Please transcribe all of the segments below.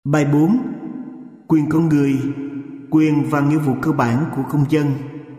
Bài 4. Quyền con người, quyền và nghĩa vụ cơ bản của công dân.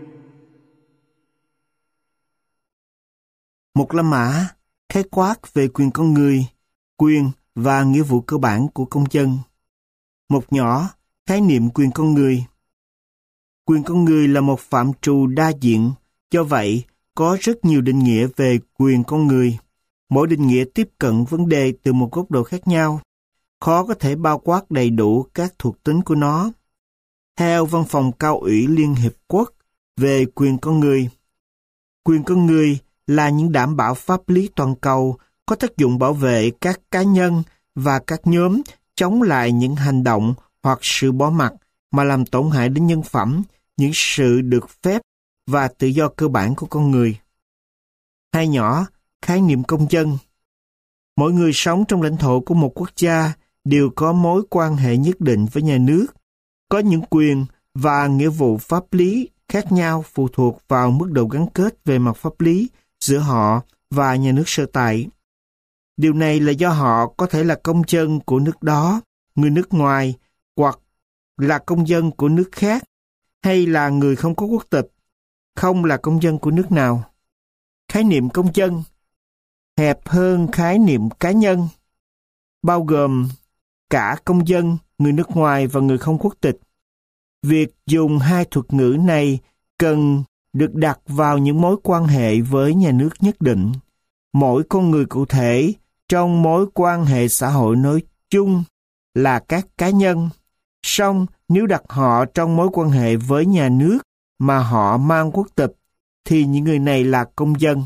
Một la mã khái quát về quyền con người, quyền và nghĩa vụ cơ bản của công dân. Một nhỏ khái niệm quyền con người. Quyền con người là một phạm trù đa diện, do vậy có rất nhiều định nghĩa về quyền con người. Mỗi định nghĩa tiếp cận vấn đề từ một góc độ khác nhau, khó có thể bao quát đầy đủ các thuộc tính của nó. Theo Văn phòng Cao ủy Liên Hiệp Quốc về quyền con người, quyền con người là những đảm bảo pháp lý toàn cầu có tác dụng bảo vệ các cá nhân và các nhóm chống lại những hành động hoặc sự bỏ mặc mà làm tổn hại đến nhân phẩm, những sự được phép và tự do cơ bản của con người. Hai nhỏ, khái niệm công dân. Mỗi người sống trong lãnh thổ của một quốc gia đều có mối quan hệ nhất định với nhà nước, có những quyền và nghĩa vụ pháp lý khác nhau phụ thuộc vào mức độ gắn kết về mặt pháp lý giữa họ và nhà nước sở tại. Điều này là do họ có thể là công dân của nước đó, người nước ngoài, hoặc là công dân của nước khác, hay là người không có quốc tịch, không là công dân của nước nào. Khái niệm công dân hẹp hơn khái niệm cá nhân, bao gồm cả công dân, người nước ngoài và người không quốc tịch. Việc dùng hai thuật ngữ này cần được đặt vào những mối quan hệ với nhà nước nhất định. Mỗi con người cụ thể trong mối quan hệ xã hội nói chung là các cá nhân. Song nếu đặt họ trong mối quan hệ với nhà nước mà họ mang quốc tịch, thì những người này là công dân.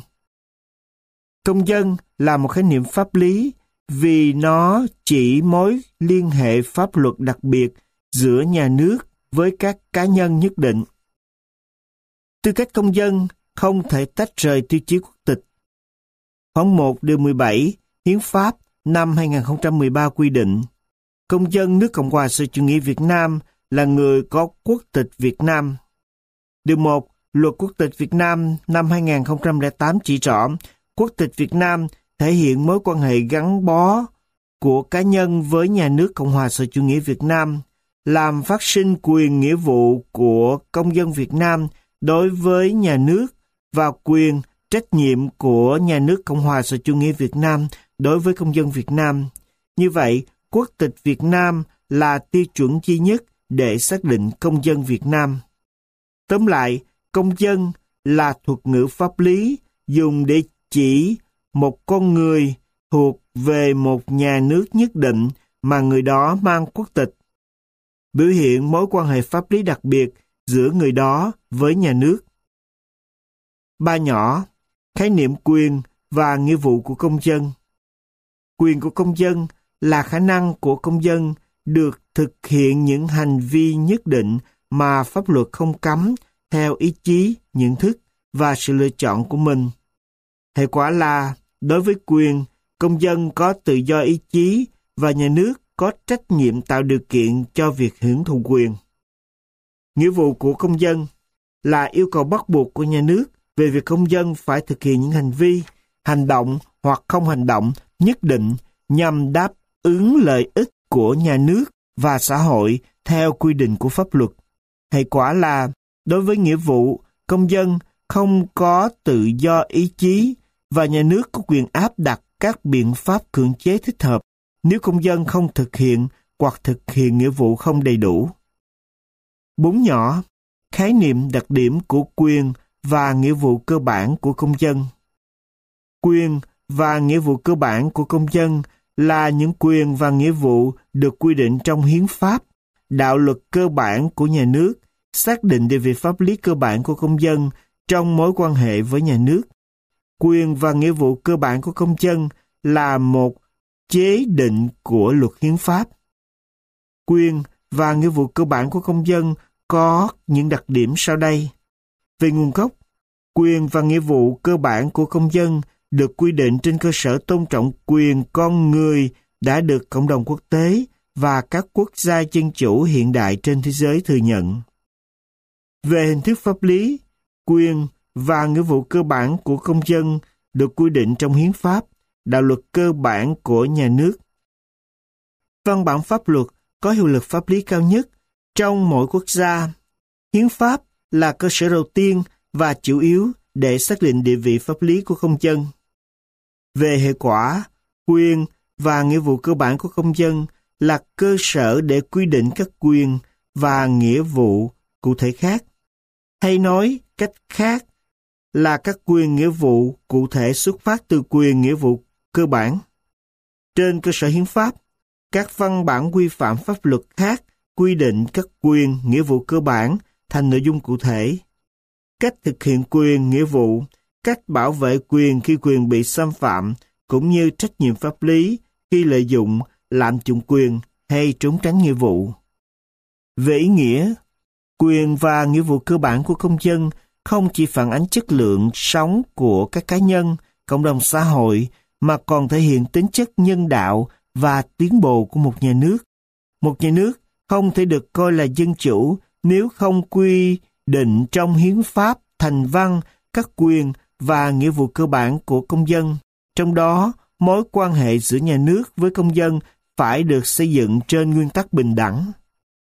Công dân là một khái niệm pháp lý vì nó chỉ mối liên hệ pháp luật đặc biệt giữa nhà nước với các cá nhân nhất định. Tư cách công dân không thể tách rời tiêu chí quốc tịch. Khoản 1 điều 17 Hiến pháp năm 2013 quy định, công dân nước Cộng hòa xã hội chủ nghĩa Việt Nam là người có quốc tịch Việt Nam. Điều 1 Luật quốc tịch Việt Nam năm 2008 chỉ rõ, quốc tịch Việt Nam thể hiện mối quan hệ gắn bó của cá nhân với nhà nước Cộng hòa xã hội chủ nghĩa Việt Nam, làm phát sinh quyền nghĩa vụ của công dân Việt Nam đối với nhà nước và quyền trách nhiệm của nhà nước Cộng hòa xã hội chủ nghĩa Việt Nam đối với công dân Việt Nam. Như vậy, quốc tịch Việt Nam là tiêu chuẩn duy nhất để xác định công dân Việt Nam. Tóm lại, công dân là thuật ngữ pháp lý dùng để chỉ một con người thuộc về một nhà nước nhất định mà người đó mang quốc tịch, biểu hiện mối quan hệ pháp lý đặc biệt giữa người đó với nhà nước. Ba nhỏ, khái niệm quyền và nghĩa vụ của công dân. Quyền của công dân là khả năng của công dân được thực hiện những hành vi nhất định mà pháp luật không cấm theo ý chí, nhận thức và sự lựa chọn của mình. Hệ quả là, đối với quyền, công dân có tự do ý chí và nhà nước có trách nhiệm tạo điều kiện cho việc hưởng thụ quyền. Nghĩa vụ của công dân là yêu cầu bắt buộc của nhà nước về việc công dân phải thực hiện những hành vi, hành động hoặc không hành động nhất định nhằm đáp ứng lợi ích của nhà nước và xã hội theo quy định của pháp luật. Hệ quả là, đối với nghĩa vụ, công dân không có tự do ý chí và nhà nước có quyền áp đặt các biện pháp cưỡng chế thích hợp nếu công dân không thực hiện hoặc thực hiện nghĩa vụ không đầy đủ. Bốn nhỏ, khái niệm đặc điểm của quyền và nghĩa vụ cơ bản của công dân. Quyền và nghĩa vụ cơ bản của công dân là những quyền và nghĩa vụ được quy định trong hiến pháp, đạo luật cơ bản của nhà nước, xác định địa vị pháp lý cơ bản của công dân trong mối quan hệ với nhà nước. Quyền và nghĩa vụ cơ bản của công dân là một chế định của luật hiến pháp. Quyền và nghĩa vụ cơ bản của công dân có những đặc điểm sau đây. Về nguồn gốc, quyền và nghĩa vụ cơ bản của công dân được quy định trên cơ sở tôn trọng quyền con người đã được cộng đồng quốc tế và các quốc gia dân chủ hiện đại trên thế giới thừa nhận. Về hình thức pháp lý, quyền và nghĩa vụ cơ bản của công dân được quy định trong hiến pháp, đạo luật cơ bản của nhà nước. Văn bản pháp luật có hiệu lực pháp lý cao nhất trong mỗi quốc gia. Hiến pháp là cơ sở đầu tiên và chủ yếu để xác định địa vị pháp lý của công dân. Về hệ quả, quyền và nghĩa vụ cơ bản của công dân là cơ sở để quy định các quyền và nghĩa vụ cụ thể khác. Hay nói cách khác là các quyền nghĩa vụ cụ thể xuất phát từ quyền nghĩa vụ cơ bản. Trên cơ sở hiến pháp, các văn bản quy phạm pháp luật khác quy định các quyền nghĩa vụ cơ bản thành nội dung cụ thể. Cách thực hiện quyền nghĩa vụ, cách bảo vệ quyền khi quyền bị xâm phạm, cũng như trách nhiệm pháp lý khi lợi dụng, lạm dụng quyền hay trốn tránh nghĩa vụ. Về ý nghĩa, quyền và nghĩa vụ cơ bản của công dân không chỉ phản ánh chất lượng sống của các cá nhân, cộng đồng xã hội, mà còn thể hiện tính chất nhân đạo và tiến bộ của một nhà nước. Một nhà nước không thể được coi là dân chủ nếu không quy định trong hiến pháp thành văn các quyền và nghĩa vụ cơ bản của công dân. Trong đó, mối quan hệ giữa nhà nước với công dân phải được xây dựng trên nguyên tắc bình đẳng.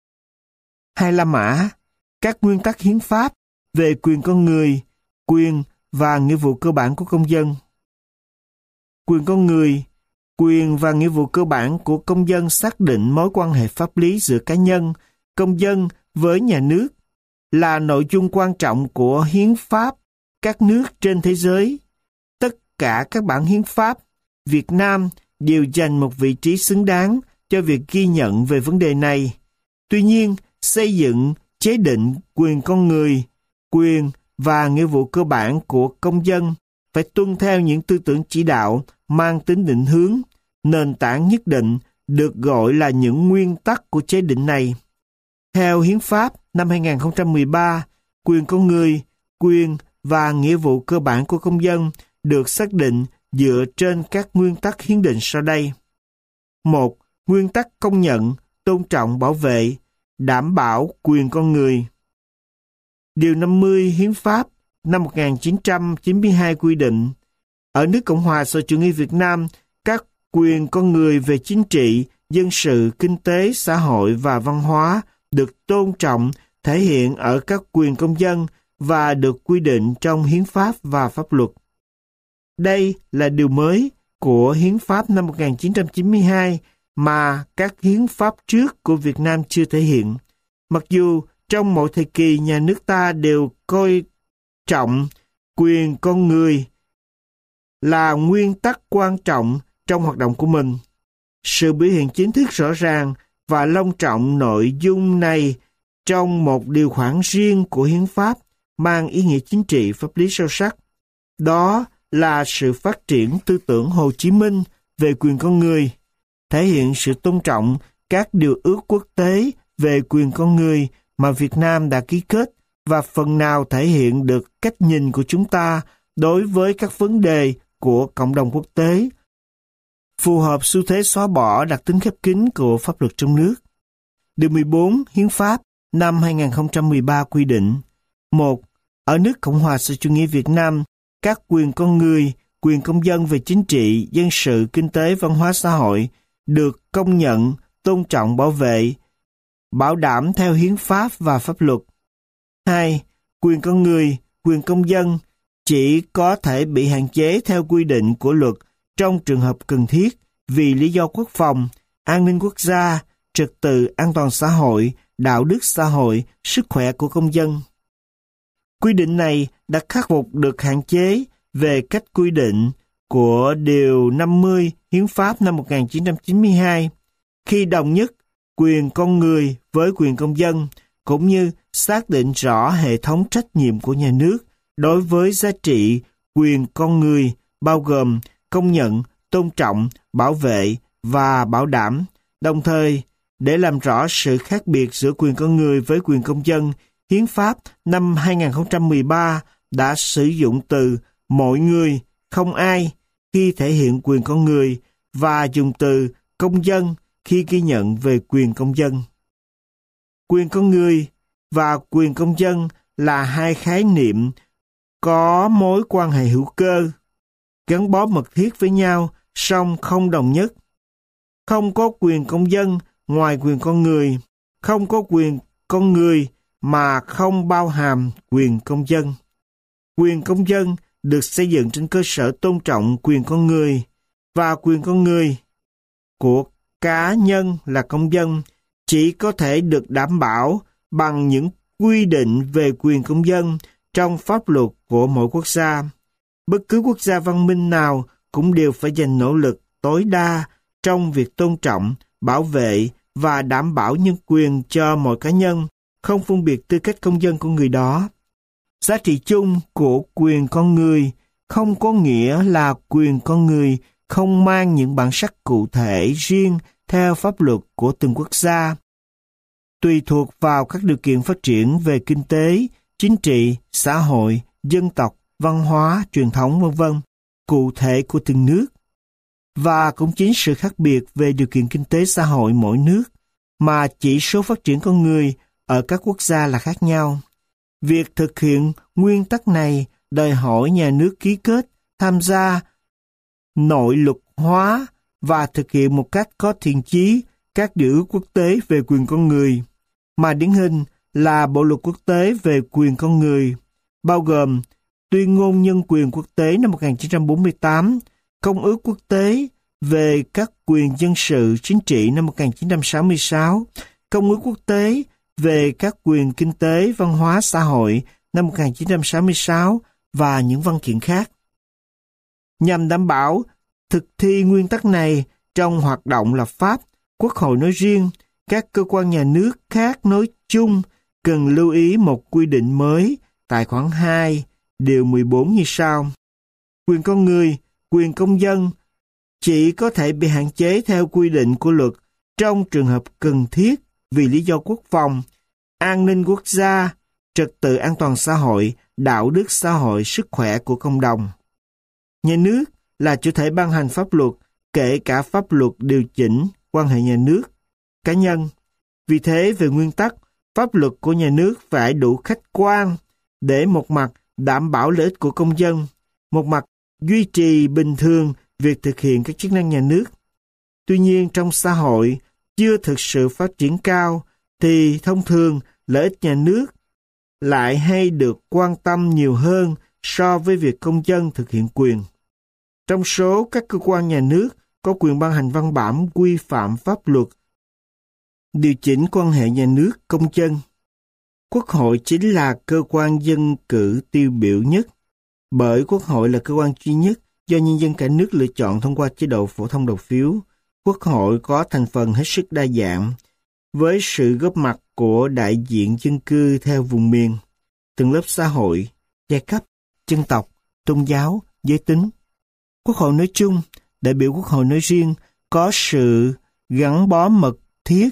2 La Mã, các nguyên tắc hiến pháp về quyền con người, quyền và nghĩa vụ cơ bản của công dân. Quyền con người, quyền và nghĩa vụ cơ bản của công dân xác định mối quan hệ pháp lý giữa cá nhân, công dân với nhà nước, là nội dung quan trọng của hiến pháp các nước trên thế giới. Tất cả các bản hiến pháp Việt Nam đều dành một vị trí xứng đáng cho việc ghi nhận về vấn đề này. Tuy nhiên, xây dựng chế định quyền con người, quyền và nghĩa vụ cơ bản của công dân phải tuân theo những tư tưởng chỉ đạo mang tính định hướng, nền tảng nhất định được gọi là những nguyên tắc của chế định này. Theo Hiến pháp năm 2013, quyền con người, quyền và nghĩa vụ cơ bản của công dân được xác định dựa trên các nguyên tắc hiến định sau đây. 1. Nguyên tắc công nhận, tôn trọng, bảo vệ, đảm bảo quyền con người. Điều 50 Hiến pháp năm 1992 quy định, ở nước Cộng hòa xã hội chủ nghĩa Việt Nam, các quyền con người về chính trị, dân sự, kinh tế, xã hội và văn hóa được tôn trọng, thể hiện ở các quyền công dân và được quy định trong hiến pháp và pháp luật. Đây là điều mới của hiến pháp năm 1992 mà các hiến pháp trước của Việt Nam chưa thể hiện. Mặc dù trong mọi thời kỳ nhà nước ta đều coi trọng quyền con người là nguyên tắc quan trọng trong hoạt động của mình. Sự biểu hiện chính thức rõ ràng và long trọng nội dung này trong một điều khoản riêng của hiến pháp mang ý nghĩa chính trị pháp lý sâu sắc. Đó là sự phát triển tư tưởng Hồ Chí Minh về quyền con người, thể hiện sự tôn trọng các điều ước quốc tế về quyền con người mà Việt Nam đã ký kết và phần nào thể hiện được cách nhìn của chúng ta đối với các vấn đề của cộng đồng quốc tế, phù hợp xu thế xóa bỏ đặc tính khép kín của pháp luật trong nước. Điều 14 Hiến pháp năm 2013 quy định: 1. Ở nước Cộng hòa xã hội chủ nghĩa Việt Nam, các quyền con người, quyền công dân về chính trị, dân sự, kinh tế, văn hóa xã hội được công nhận, tôn trọng, bảo vệ, bảo đảm theo hiến pháp và pháp luật. 2. Quyền con người, quyền công dân chỉ có thể bị hạn chế theo quy định của luật trong trường hợp cần thiết vì lý do quốc phòng, an ninh quốc gia, trật tự an toàn xã hội, đạo đức xã hội, sức khỏe của công dân. Quy định này đã khắc phục được hạn chế về cách quy định của Điều 50 Hiến pháp năm 1992 khi đồng nhất quyền con người với quyền công dân, cũng như xác định rõ hệ thống trách nhiệm của nhà nước đối với giá trị quyền con người, bao gồm công nhận, tôn trọng, bảo vệ và bảo đảm. Đồng thời, để làm rõ sự khác biệt giữa quyền con người với quyền công dân, Hiến pháp năm 2013 đã sử dụng từ mọi người, không ai khi thể hiện quyền con người và dùng từ công dân khi ghi nhận về quyền công dân. Quyền con người và quyền công dân là hai khái niệm có mối quan hệ hữu cơ, gắn bó mật thiết với nhau, song không đồng nhất. Không có quyền công dân ngoài quyền con người. Không có quyền con người mà không bao hàm quyền công dân. Quyền công dân được xây dựng trên cơ sở tôn trọng quyền con người, và quyền con người của cá nhân là công dân chỉ có thể được đảm bảo bằng những quy định về quyền công dân trong pháp luật của mỗi quốc gia. Bất cứ quốc gia văn minh nào cũng đều phải dành nỗ lực tối đa trong việc tôn trọng, bảo vệ và đảm bảo nhân quyền cho mọi cá nhân, không phân biệt tư cách công dân của người đó. Giá trị chung của quyền con người không có nghĩa là quyền con người không mang những bản sắc cụ thể riêng theo pháp luật của từng quốc gia. Tùy thuộc vào các điều kiện phát triển về kinh tế, chính trị, xã hội, dân tộc, văn hóa, truyền thống v.v. cụ thể của từng nước. Và cũng chính sự khác biệt về điều kiện kinh tế xã hội mỗi nước mà chỉ số phát triển con người ở các quốc gia là khác nhau. Việc thực hiện nguyên tắc này đòi hỏi nhà nước ký kết, tham gia, nội luật hóa và thực hiện một cách có thiện chí các điều ước quốc tế về quyền con người, mà điển hình là Bộ luật quốc tế về quyền con người, bao gồm Tuyên ngôn nhân quyền quốc tế năm 1948, Công ước quốc tế về các quyền dân sự chính trị năm 1966, Công ước quốc tế về các quyền kinh tế, văn hóa, xã hội năm 1966 và những văn kiện khác. Nhằm đảm bảo thực thi nguyên tắc này trong hoạt động lập pháp, Quốc hội nói riêng, các cơ quan nhà nước khác nói chung cần lưu ý một quy định mới tại khoản 2, điều 14 như sau. Quyền con người, quyền công dân chỉ có thể bị hạn chế theo quy định của luật trong trường hợp cần thiết vì lý do quốc phòng, an ninh quốc gia, trật tự an toàn xã hội, đạo đức xã hội, sức khỏe của cộng đồng. Nhà nước là chủ thể ban hành pháp luật, kể cả pháp luật điều chỉnh quan hệ nhà nước, cá nhân. Vì thế, về nguyên tắc, pháp luật của nhà nước phải đủ khách quan để một mặt đảm bảo lợi ích của công dân, một mặt duy trì bình thường việc thực hiện các chức năng nhà nước. Tuy nhiên, trong xã hội chưa thực sự phát triển cao, thì thông thường lợi ích nhà nước lại hay được quan tâm nhiều hơn so với việc công dân thực hiện quyền. Trong số các cơ quan nhà nước có quyền ban hành văn bản quy phạm pháp luật, điều chỉnh quan hệ nhà nước công dân. Quốc hội chính là cơ quan dân cử tiêu biểu nhất, bởi Quốc hội là cơ quan duy nhất do nhân dân cả nước lựa chọn thông qua chế độ phổ thông đầu phiếu. Quốc hội có thành phần hết sức đa dạng, với sự góp mặt của đại diện dân cư theo vùng miền, từng lớp xã hội, giai cấp, dân tộc, tôn giáo, giới tính. Quốc hội nói chung, đại biểu Quốc hội nói riêng có sự gắn bó mật thiết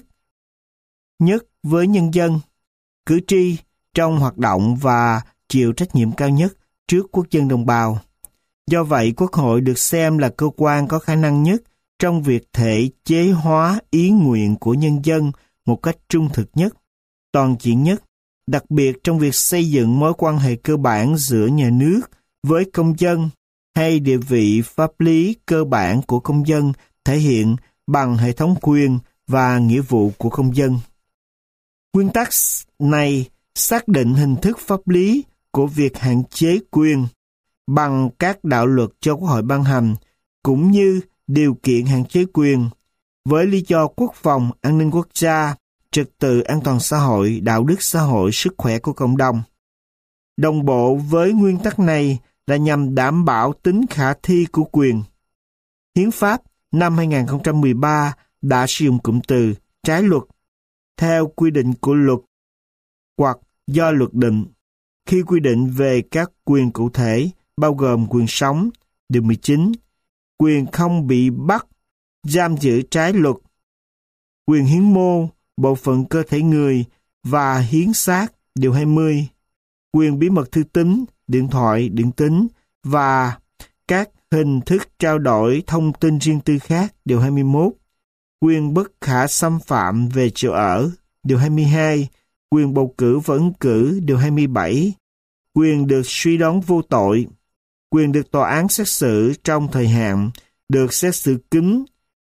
nhất với nhân dân, cử tri trong hoạt động và chịu trách nhiệm cao nhất trước quốc dân đồng bào. Do vậy, Quốc hội được xem là cơ quan có khả năng nhất trong việc thể chế hóa ý nguyện của nhân dân một cách trung thực nhất, toàn diện nhất, đặc biệt trong việc xây dựng mối quan hệ cơ bản giữa nhà nước với công dân hay địa vị pháp lý cơ bản của công dân thể hiện bằng hệ thống quyền và nghĩa vụ của công dân. Nguyên tắc này xác định hình thức pháp lý của việc hạn chế quyền bằng các đạo luật cho Quốc hội ban hành, cũng như điều kiện hạn chế quyền với lý do quốc phòng, an ninh quốc gia, trật tự an toàn xã hội, đạo đức xã hội, sức khỏe của cộng đồng. Đồng bộ với nguyên tắc này là nhằm đảm bảo tính khả thi của quyền. Hiến pháp năm 2013 đã sử dụng cụm từ trái luật theo quy định của luật hoặc do luật định, khi quy định về các quyền cụ thể bao gồm quyền sống, điều 19, quyền không bị bắt, giam giữ trái luật, quyền hiến mô, bộ phận cơ thể người và hiến xác, điều 20, quyền bí mật thư tín, điện thoại, điện tín và các hình thức trao đổi thông tin riêng tư khác, điều 21, quyền bất khả xâm phạm về chỗ ở, điều 22, quyền bầu cử và ứng cử, điều 27, quyền được suy đoán vô tội, quyền được tòa án xét xử trong thời hạn, được xét xử kín,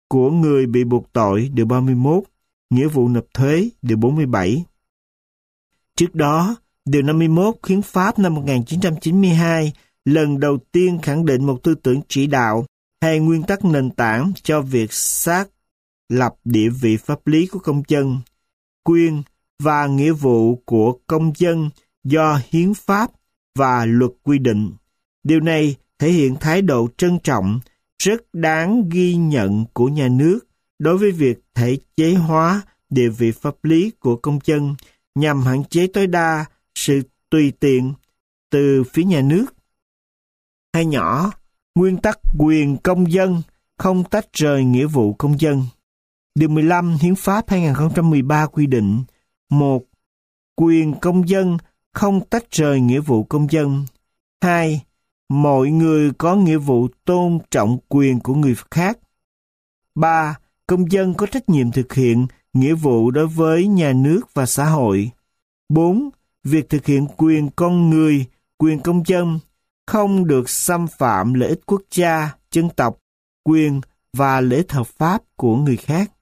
của người bị buộc tội điều 31, nghĩa vụ nộp thuế điều 47. Trước đó, điều 51 Hiến pháp năm 1992 lần đầu tiên khẳng định một tư tưởng chỉ đạo hay nguyên tắc nền tảng cho việc xác lập địa vị pháp lý của công dân, quyền và nghĩa vụ của công dân do hiến pháp và luật quy định. Điều này thể hiện thái độ trân trọng, rất đáng ghi nhận của nhà nước đối với việc thể chế hóa địa vị pháp lý của công dân nhằm hạn chế tối đa sự tùy tiện từ phía nhà nước. Hay nhỏ, nguyên tắc quyền công dân không tách rời nghĩa vụ công dân. Điều 15 Hiến pháp 2013 quy định: 1. Quyền công dân không tách rời nghĩa vụ công dân. 2. Mọi người có nghĩa vụ tôn trọng quyền của người khác. 3. Công dân có trách nhiệm thực hiện nghĩa vụ đối với nhà nước và xã hội. 4. Việc thực hiện quyền con người, quyền công dân không được xâm phạm lợi ích quốc gia, dân tộc, quyền và lợi ích hợp pháp của người khác.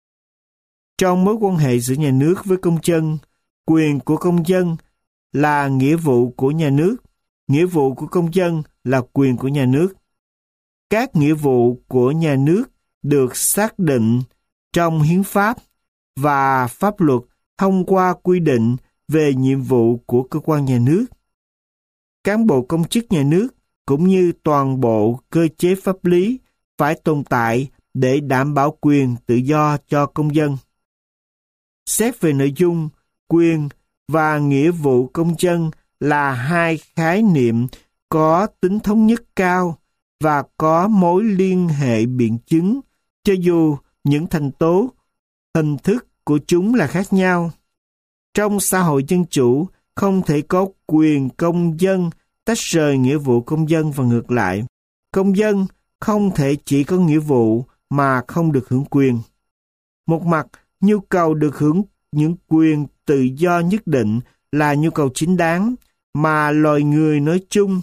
Trong mối quan hệ giữa nhà nước với công dân, quyền của công dân là nghĩa vụ của nhà nước, nghĩa vụ của công dân là quyền của nhà nước. Các nghĩa vụ của nhà nước được xác định trong hiến pháp và pháp luật thông qua quy định về nhiệm vụ của cơ quan nhà nước. Cán bộ công chức nhà nước cũng như toàn bộ cơ chế pháp lý phải tồn tại để đảm bảo quyền tự do cho công dân. Xét về nội dung, quyền và nghĩa vụ công dân là hai khái niệm có tính thống nhất cao và có mối liên hệ biện chứng, cho dù những thành tố, hình thức của chúng là khác nhau. Trong xã hội dân chủ, không thể có quyền công dân tách rời nghĩa vụ công dân và ngược lại. Công dân không thể chỉ có nghĩa vụ mà không được hưởng quyền. Một mặt, nhu cầu được hưởng những quyền tự do nhất định là nhu cầu chính đáng mà loài người nói chung,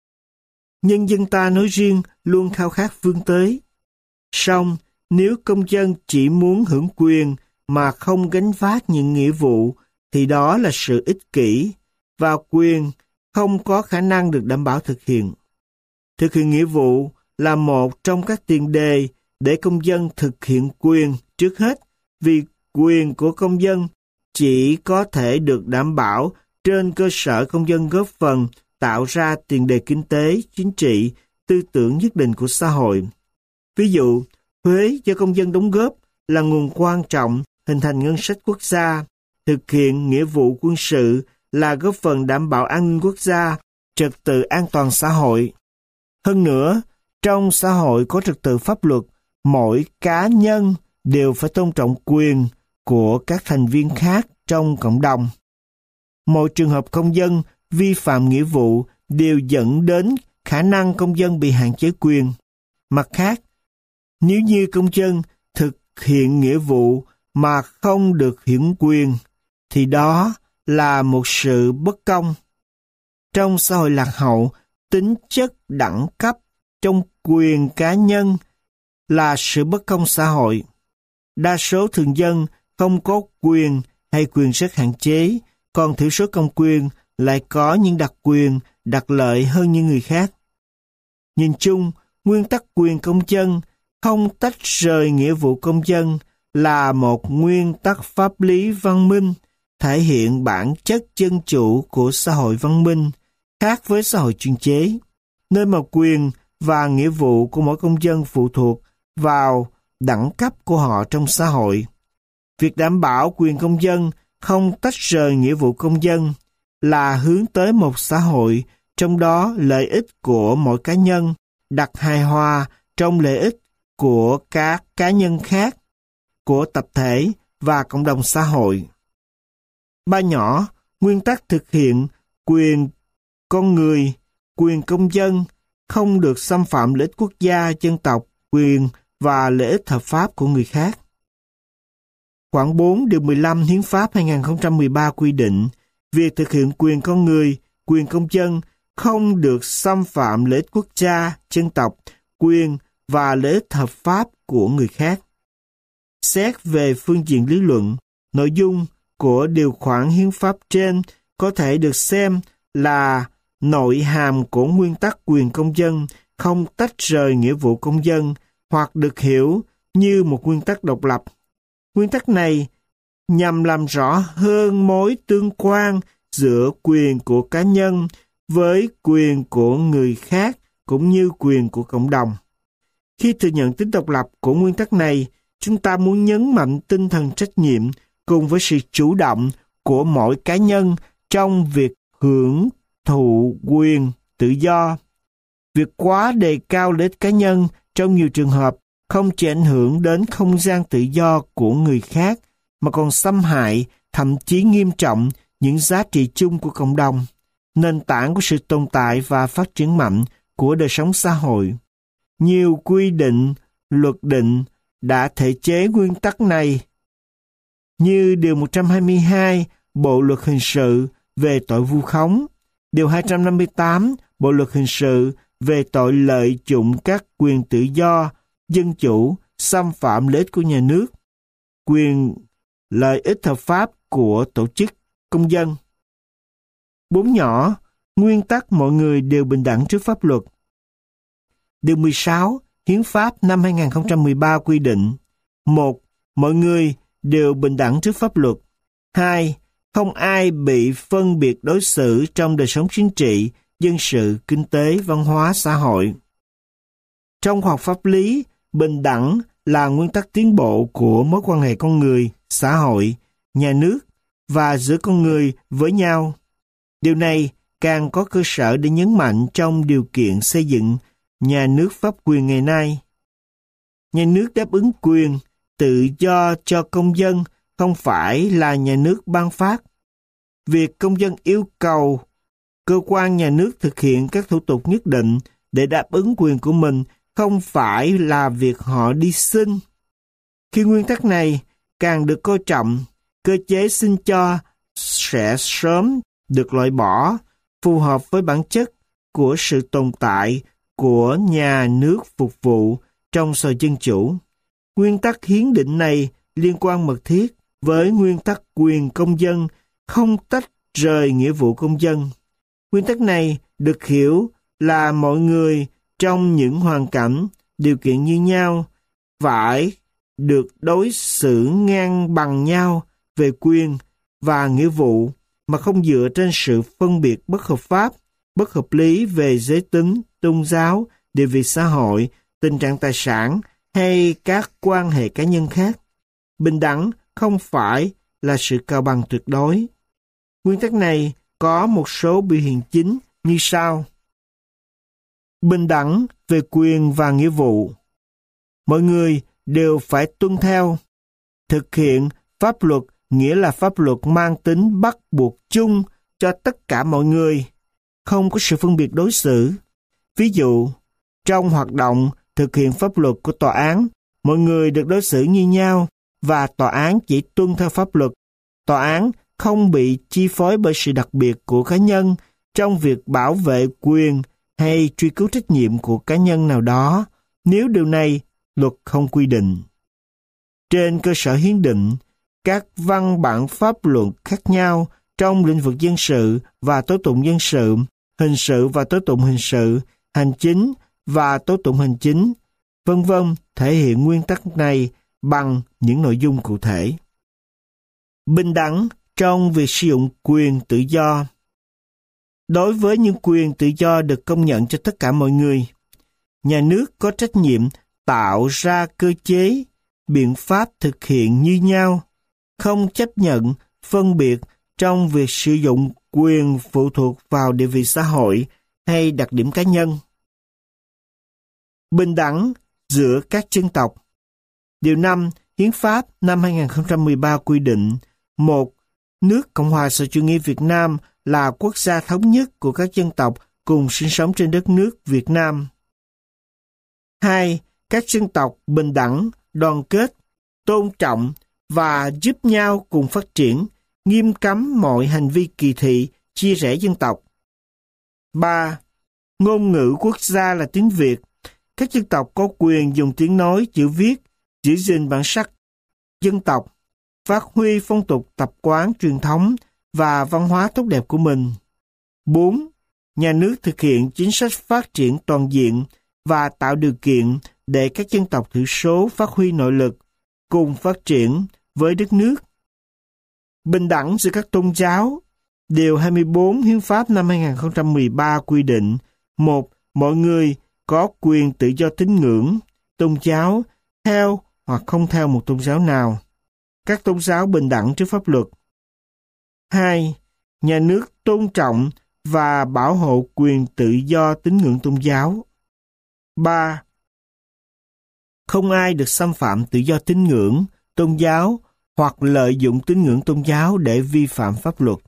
nhân dân ta nói riêng luôn khao khát vươn tới. Song, nếu công dân chỉ muốn hưởng quyền mà không gánh vác những nghĩa vụ, thì đó là sự ích kỷ, và quyền không có khả năng được đảm bảo thực hiện. Thực hiện nghĩa vụ là một trong các tiền đề để công dân thực hiện quyền trước hết, vì quyền của công dân chỉ có thể được đảm bảo trên cơ sở công dân góp phần tạo ra tiền đề kinh tế, chính trị, tư tưởng nhất định của xã hội. Ví dụ, thuế do công dân đóng góp là nguồn quan trọng hình thành ngân sách quốc gia. Thực hiện nghĩa vụ quân sự là góp phần đảm bảo an ninh quốc gia, trật tự an toàn xã hội. Hơn nữa, trong xã hội có trật tự pháp luật, mỗi cá nhân đều phải tôn trọng quyền của các thành viên khác trong cộng đồng. Mọi trường hợp công dân vi phạm nghĩa vụ đều dẫn đến khả năng công dân bị hạn chế quyền. Mặt khác, nếu như công dân thực hiện nghĩa vụ mà không được hưởng quyền, thì đó là một sự bất công. Trong xã hội lạc hậu, tính chất đẳng cấp trong quyền cá nhân là sự bất công xã hội. Đa số thường dân không có quyền hay quyền rất hạn chế, còn thiểu số công quyền lại có những đặc quyền, đặc lợi hơn những người khác. Nhìn chung, nguyên tắc quyền công dân không tách rời nghĩa vụ công dân là một nguyên tắc pháp lý văn minh, thể hiện bản chất dân chủ của xã hội văn minh, khác với xã hội chuyên chế, nơi mà quyền và nghĩa vụ của mỗi công dân phụ thuộc vào đẳng cấp của họ trong xã hội. Việc đảm bảo quyền công dân không tách rời nghĩa vụ công dân là hướng tới một xã hội trong đó lợi ích của mỗi cá nhân đặt hài hòa trong lợi ích của các cá nhân khác, của tập thể và cộng đồng xã hội. Ba nhỏ, nguyên tắc thực hiện quyền con người, quyền công dân không được xâm phạm lợi ích quốc gia, dân tộc, quyền và lợi ích hợp pháp của người khác. Khoản 4 điều 15 Hiến pháp 2013 quy định, việc thực hiện quyền con người, quyền công dân không được xâm phạm lợi ích quốc gia, dân tộc, quyền và lợi ích hợp pháp của người khác. Xét về phương diện lý luận, nội dung của điều khoản hiến pháp trên có thể được xem là nội hàm của nguyên tắc quyền công dân không tách rời nghĩa vụ công dân, hoặc được hiểu như một nguyên tắc độc lập. Nguyên tắc này nhằm làm rõ hơn mối tương quan giữa quyền của cá nhân với quyền của người khác cũng như quyền của cộng đồng. Khi thừa nhận tính độc lập của nguyên tắc này, chúng ta muốn nhấn mạnh tinh thần trách nhiệm cùng với sự chủ động của mỗi cá nhân trong việc hưởng thụ quyền tự do. Việc quá đề cao lợi ích cá nhân trong nhiều trường hợp không chỉ ảnh hưởng đến không gian tự do của người khác, mà còn xâm hại, thậm chí nghiêm trọng những giá trị chung của cộng đồng, nền tảng của sự tồn tại và phát triển mạnh của đời sống xã hội. Nhiều quy định, luật định đã thể chế nguyên tắc này, như Điều 122 Bộ Luật Hình sự về tội vu khống, Điều 258 Bộ Luật Hình sự về tội lợi dụng các quyền tự do, dân chủ, xâm phạm lợi ích của nhà nước, quyền lợi ích hợp pháp của tổ chức công dân. 4 nhỏ, nguyên tắc mọi người đều bình đẳng trước pháp luật. Điều 16, Hiến pháp năm 2013 quy định: 1. Mọi người đều bình đẳng trước pháp luật. 2. Không ai bị phân biệt đối xử trong đời sống chính trị, dân sự, kinh tế, văn hóa, xã hội. Trong khoa học pháp lý, bình đẳng là nguyên tắc tiến bộ của mối quan hệ con người, xã hội, nhà nước và giữa con người với nhau. Điều này càng có cơ sở để nhấn mạnh trong điều kiện xây dựng nhà nước pháp quyền ngày nay. Nhà nước đáp ứng quyền, tự do cho công dân không phải là nhà nước ban phát. Việc công dân yêu cầu cơ quan nhà nước thực hiện các thủ tục nhất định để đáp ứng quyền của mình không phải là việc họ đi xin. Khi nguyên tắc này càng được coi trọng, cơ chế xin cho sẽ sớm được loại bỏ, phù hợp với bản chất của sự tồn tại của nhà nước phục vụ trong xã hội dân chủ. Nguyên tắc hiến định này liên quan mật thiết với nguyên tắc quyền công dân không tách rời nghĩa vụ công dân. Nguyên tắc này được hiểu là mọi người trong những hoàn cảnh, điều kiện như nhau phải được đối xử ngang bằng nhau về quyền và nghĩa vụ mà không dựa trên sự phân biệt bất hợp pháp, bất hợp lý về giới tính, tôn giáo, địa vị xã hội, tình trạng tài sản hay các quan hệ cá nhân khác. Bình đẳng không phải là sự cân bằng tuyệt đối. Nguyên tắc này có một số biểu hiện chính như sau. Bình đẳng về quyền và nghĩa vụ. Mọi người đều phải tuân theo, thực hiện pháp luật, nghĩa là pháp luật mang tính bắt buộc chung cho tất cả mọi người, không có sự phân biệt đối xử. Ví dụ, trong hoạt động thực hiện pháp luật của tòa án, mọi người được đối xử như nhau và tòa án chỉ tuân theo pháp luật. Tòa án không bị chi phối bởi sự đặc biệt của cá nhân trong việc bảo vệ quyền hay truy cứu trách nhiệm của cá nhân nào đó, nếu điều này luật không quy định. Trên cơ sở hiến định, các văn bản pháp luật khác nhau trong lĩnh vực dân sự và tố tụng dân sự, hình sự và tố tụng hình sự, hành chính và tố tụng hành chính, v.v. thể hiện nguyên tắc này bằng những nội dung cụ thể. Bình đẳng trong việc sử dụng quyền tự do. Đối với những quyền tự do được công nhận cho tất cả mọi người, nhà nước có trách nhiệm tạo ra cơ chế, biện pháp thực hiện như nhau, không chấp nhận phân biệt trong việc sử dụng quyền phụ thuộc vào địa vị xã hội hay đặc điểm cá nhân. Bình đẳng giữa các dân tộc. Điều 5 Hiến pháp năm 2013 quy định: 1. Nước Cộng hòa xã hội chủ nghĩa Việt Nam là quốc gia thống nhất của các dân tộc cùng sinh sống trên đất nước Việt Nam. 2. Các dân tộc bình đẳng, đoàn kết, tôn trọng và giúp nhau cùng phát triển, nghiêm cấm mọi hành vi kỳ thị, chia rẽ dân tộc. 3. Ngôn ngữ quốc gia là tiếng Việt. Các dân tộc có quyền dùng tiếng nói, chữ viết, giữ gìn bản sắc dân tộc, phát huy phong tục tập quán truyền thống và văn hóa tốt đẹp của mình. 4. Nhà nước thực hiện chính sách phát triển toàn diện và tạo điều kiện để các dân tộc thiểu số phát huy nội lực, cùng phát triển với đất nước. Bình đẳng giữa các tôn giáo. Điều 24 Hiến pháp năm 2013 quy định: 1. Mọi người có quyền tự do tín ngưỡng, tôn giáo, theo hoặc không theo một tôn giáo nào. Các tôn giáo bình đẳng trước pháp luật. 2. Nhà nước tôn trọng và bảo hộ quyền tự do tín ngưỡng tôn giáo. 3. Không ai được xâm phạm tự do tín ngưỡng, tôn giáo hoặc lợi dụng tín ngưỡng tôn giáo để vi phạm pháp luật.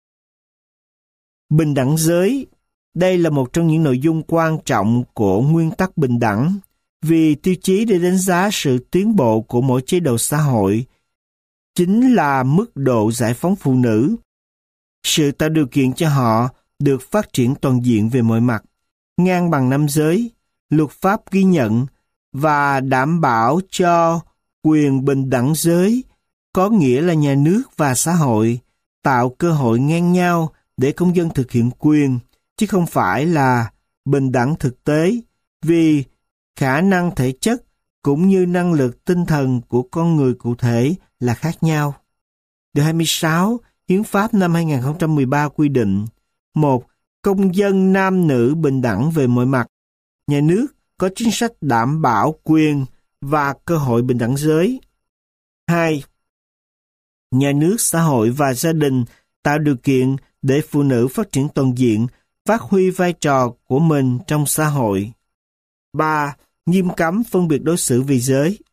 Bình đẳng giới. Đây là một trong những nội dung quan trọng của nguyên tắc bình đẳng, vì tiêu chí để đánh giá sự tiến bộ của mỗi chế độ xã hội chính là mức độ giải phóng phụ nữ, sự tạo điều kiện cho họ được phát triển toàn diện về mọi mặt, ngang bằng nam giới, luật pháp ghi nhận và đảm bảo cho quyền bình đẳng giới, có nghĩa là nhà nước và xã hội tạo cơ hội ngang nhau để công dân thực hiện quyền, chứ không phải là bình đẳng thực tế, vì khả năng thể chất cũng như năng lực tinh thần của con người cụ thể là khác nhau. Điều 26 Hiến pháp năm 2013 quy định: 1. Công dân nam nữ bình đẳng về mọi mặt. Nhà nước có chính sách đảm bảo quyền và cơ hội bình đẳng giới. 2. Nhà nước, xã hội và gia đình tạo điều kiện để phụ nữ phát triển toàn diện, phát huy vai trò của mình trong xã hội. 3. Nghiêm cấm phân biệt đối xử vì giới.